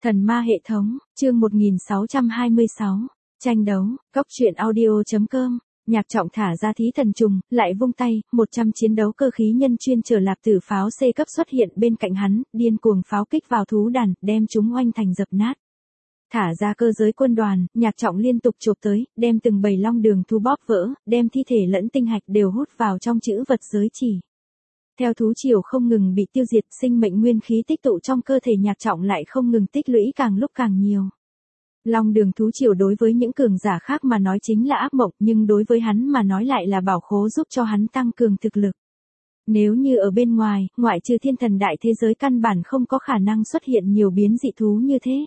Thần ma hệ thống, chương 1626, tranh đấu, góc truyện audio.com, Nhạc Trọng thả ra thí thần trùng, lại vung tay, 100 chiến đấu cơ khí nhân chuyên chở lạp tử pháo C cấp xuất hiện bên cạnh hắn, điên cuồng pháo kích vào thú đàn, đem chúng oanh thành dập nát. Thả ra cơ giới quân đoàn, Nhạc Trọng liên tục chộp tới, đem từng bầy long đường thú bóp vỡ, đem thi thể lẫn tinh hạch đều hút vào trong chữ vật giới chỉ. Theo thú triều không ngừng bị tiêu diệt, sinh mệnh nguyên khí tích tụ trong cơ thể Nhạc Trọng lại không ngừng tích lũy càng lúc càng nhiều. Long đường thú triều đối với những cường giả khác mà nói chính là ác mộng, nhưng đối với hắn mà nói lại là bảo khố giúp cho hắn tăng cường thực lực. Nếu như ở bên ngoài, ngoại trừ thiên thần đại thế giới căn bản không có khả năng xuất hiện nhiều biến dị thú như thế.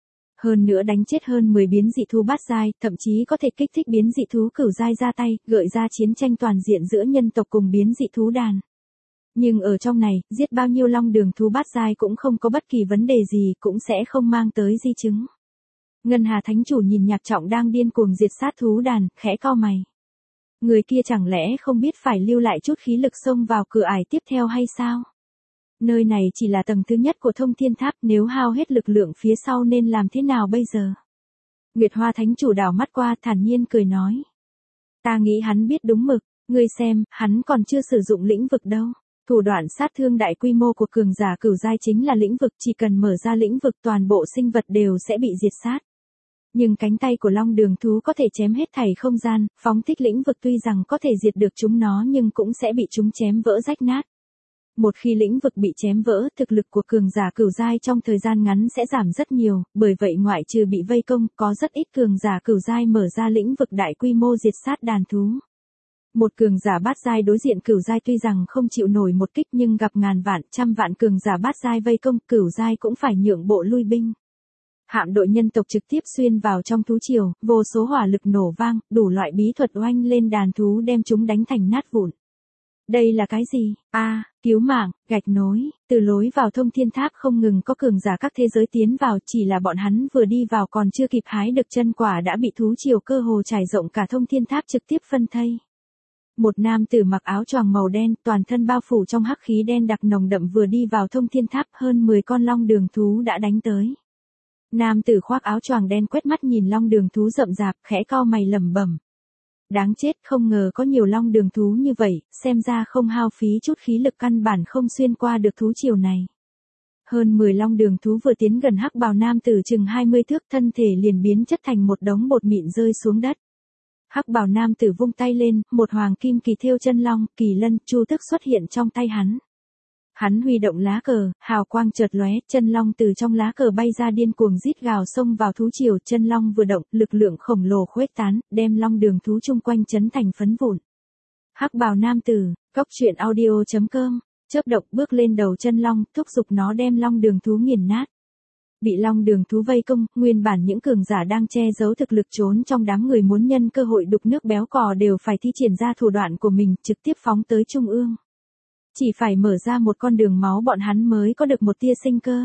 Hơn nữa đánh chết hơn 10 biến dị thú bát giai, thậm chí có thể kích thích biến dị thú cửu giai ra tay, gợi ra chiến tranh toàn diện giữa nhân tộc cùng biến dị thú đàn. Nhưng ở trong này, giết bao nhiêu long đường thú bát giai cũng không có bất kỳ vấn đề gì, cũng sẽ không mang tới di chứng. Ngân Hà Thánh Chủ nhìn Nhạc Trọng đang điên cuồng diệt sát thú đàn, khẽ cau mày. Người kia chẳng lẽ không biết phải lưu lại chút khí lực xông vào cửa ải tiếp theo hay sao? Nơi này chỉ là tầng thứ nhất của Thông Thiên Tháp, nếu hao hết lực lượng phía sau nên làm thế nào bây giờ? Nguyệt Hoa Thánh Chủ đảo mắt qua, thản nhiên cười nói. Ta nghĩ hắn biết đúng mực, ngươi xem, hắn còn chưa sử dụng lĩnh vực đâu. Thủ đoạn sát thương đại quy mô của cường giả cửu giai chính là lĩnh vực, chỉ cần mở ra lĩnh vực toàn bộ sinh vật đều sẽ bị diệt sát. Nhưng cánh tay của long đường thú có thể chém hết thảy không gian, phóng thích lĩnh vực tuy rằng có thể diệt được chúng nó nhưng cũng sẽ bị chúng chém vỡ rách nát. Một khi lĩnh vực bị chém vỡ, thực lực của cường giả cửu giai trong thời gian ngắn sẽ giảm rất nhiều, bởi vậy ngoại trừ bị vây công, có rất ít cường giả cửu giai mở ra lĩnh vực đại quy mô diệt sát đàn thú. Một cường giả bát giai đối diện cửu giai tuy rằng không chịu nổi một kích nhưng gặp ngàn vạn, trăm vạn cường giả bát giai vây công, cửu giai cũng phải nhượng bộ lui binh. Hạm đội nhân tộc trực tiếp xuyên vào trong thú triều, vô số hỏa lực nổ vang, đủ loại bí thuật oanh lên đàn thú đem chúng đánh thành nát vụn. Đây là cái gì? Cứu mạng, gạch nối, từ lối vào Thông Thiên Tháp không ngừng có cường giả các thế giới tiến vào, chỉ là bọn hắn vừa đi vào còn chưa kịp hái được chân quả đã bị thú triều cơ hồ trải rộng cả Thông Thiên Tháp trực tiếp phân thây. Một nam tử mặc áo choàng màu đen, toàn thân bao phủ trong hắc khí đen đặc nồng đậm vừa đi vào Thông Thiên Tháp, hơn 10 con long đường thú đã đánh tới. Nam tử khoác áo choàng đen quét mắt nhìn long đường thú rậm rạp, khẽ cau mày lẩm bẩm. Đáng chết, không ngờ có nhiều long đường thú như vậy, xem ra không hao phí chút khí lực căn bản không xuyên qua được thú triều này. Hơn 10 long đường thú vừa tiến gần hắc bào nam tử chừng 20 thước, thân thể liền biến chất thành một đống bột mịn rơi xuống đất. Hắc bào nam tử vung tay lên, một hoàng kim kỳ thêu chân long, kỳ lân, chu tước xuất hiện trong tay hắn. Hắn huy động lá cờ, hào quang chợt lóe, chân long từ trong lá cờ bay ra điên cuồng rít gào xông vào thú triều, chân long vừa động, lực lượng khổng lồ khuếch tán, đem long đường thú chung quanh chấn thành phấn vụn. Hắc bào nam tử, góc truyện audio.com, chớp động bước lên đầu chân long, thúc giục nó đem long đường thú nghiền nát. Bị long đường thú vây công, nguyên bản những cường giả đang che giấu thực lực trốn trong đám người muốn nhân cơ hội đục nước béo cò đều phải thi triển ra thủ đoạn của mình, trực tiếp phóng tới trung ương. Chỉ phải mở ra một con đường máu bọn hắn mới có được một tia sinh cơ.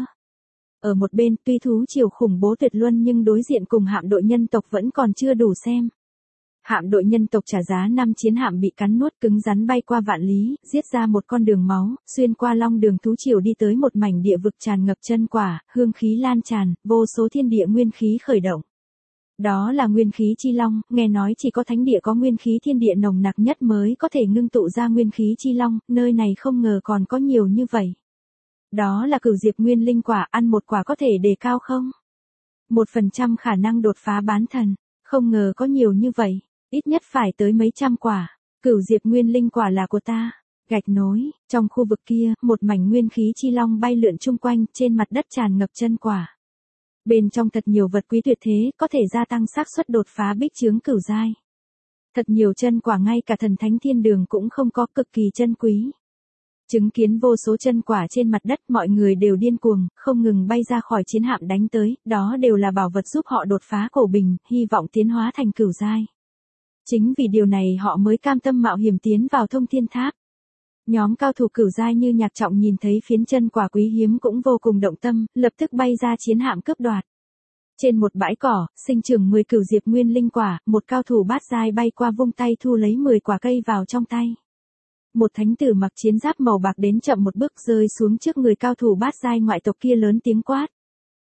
Ở một bên, tuy thú triều khủng bố tuyệt luân nhưng đối diện cùng hạm đội nhân tộc vẫn còn chưa đủ xem. Hạm đội nhân tộc trả giá 5 chiến hạm bị cắn nuốt cứng rắn bay qua vạn lý, giết ra một con đường máu, xuyên qua long đường thú triều đi tới một mảnh địa vực tràn ngập chân quả, hương khí lan tràn, vô số thiên địa nguyên khí khởi động. Đó là nguyên khí chi long, nghe nói chỉ có thánh địa có nguyên khí thiên địa nồng nặc nhất mới có thể ngưng tụ ra nguyên khí chi long, nơi này không ngờ còn có nhiều như vậy. Đó là cửu diệp nguyên linh quả, ăn một quả có thể đề cao không? 1% khả năng đột phá bán thần, không ngờ có nhiều như vậy, ít nhất phải tới mấy trăm quả. Cửu diệp nguyên linh quả là của ta. Gạch nối, trong khu vực kia, một mảnh nguyên khí chi long bay lượn chung quanh, trên mặt đất tràn ngập chân quả. Bên trong thật nhiều vật quý tuyệt thế, có thể gia tăng xác suất đột phá bích chướng cửu giai. Thật nhiều chân quả ngay cả thần thánh thiên đường cũng không có, cực kỳ chân quý. Chứng kiến vô số chân quả trên mặt đất, mọi người đều điên cuồng, không ngừng bay ra khỏi chiến hạm đánh tới, đó đều là bảo vật giúp họ đột phá cổ bình, hy vọng tiến hóa thành cửu giai. Chính vì điều này họ mới cam tâm mạo hiểm tiến vào Thông Thiên Tháp. Nhóm cao thủ cửu giai như Nhạc Trọng nhìn thấy phiến chân quả quý hiếm cũng vô cùng động tâm, lập tức bay ra chiến hạm cướp đoạt. Trên một bãi cỏ, sinh trưởng 10 cửu diệp nguyên linh quả, một cao thủ bát giai bay qua vung tay thu lấy 10 quả cây vào trong tay. Một thánh tử mặc chiến giáp màu bạc đến chậm một bước rơi xuống trước người cao thủ bát giai ngoại tộc kia lớn tiếng quát.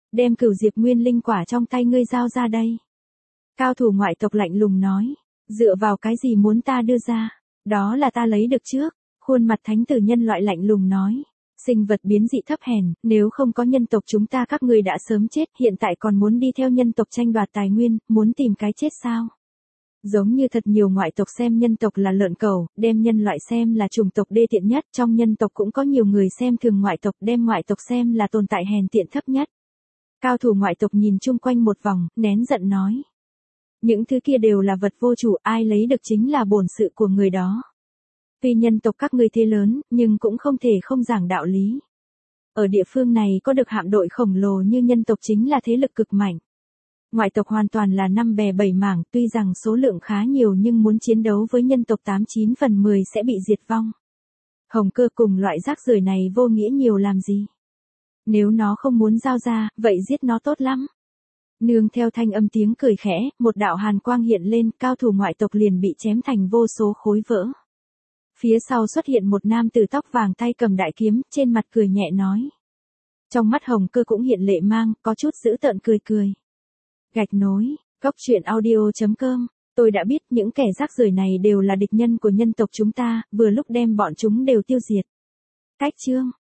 Đem Cửu Diệp Nguyên linh quả trong tay ngươi giao ra đây. Cao thủ ngoại tộc lạnh lùng nói. Dựa vào cái gì muốn ta đưa ra? Đó là ta lấy được trước. Khuôn mặt thánh tử nhân loại lạnh lùng nói. Sinh vật biến dị thấp hèn, nếu không có nhân tộc chúng ta các ngươi đã sớm chết, hiện tại còn muốn đi theo nhân tộc tranh đoạt tài nguyên, muốn tìm cái chết sao? Giống như thật nhiều ngoại tộc xem nhân tộc là lợn cẩu, đem nhân loại xem là chủng tộc đê tiện nhất, trong nhân tộc cũng có nhiều người xem thường ngoại tộc, đem ngoại tộc xem là tồn tại hèn tiện thấp nhất. Cao thủ ngoại tộc nhìn chung quanh một vòng, nén giận nói. Những thứ kia đều là vật vô chủ, ai lấy được chính là bổn sự của người đó. Tuy nhân tộc các ngươi thế lớn, nhưng cũng không thể không giảng đạo lý. Ở địa phương này có được hạm đội khổng lồ như nhân tộc chính là thế lực cực mạnh. Ngoại tộc hoàn toàn là năm bè bảy mảng, tuy rằng số lượng khá nhiều nhưng muốn chiến đấu với nhân tộc 89 phần 10 sẽ bị diệt vong. Hồng Cơ cùng loại rác rưởi này vô nghĩa nhiều làm gì? Nếu nó không muốn giao ra, vậy giết nó tốt lắm. Nương theo thanh âm tiếng cười khẽ, một đạo hàn quang hiện lên, cao thủ ngoại tộc liền bị chém thành vô số khối vỡ. Phía sau xuất hiện một nam tử tóc vàng tay cầm đại kiếm, trên mặt cười nhẹ nói. Trong mắt Hồng Cơ cũng hiện lệ mang, có chút dữ tợn cười cười. Gạch nối, góc truyện audio.com, tôi đã biết những kẻ rác rưởi này đều là địch nhân của nhân tộc chúng ta, vừa lúc đem bọn chúng đều tiêu diệt. Cách chương.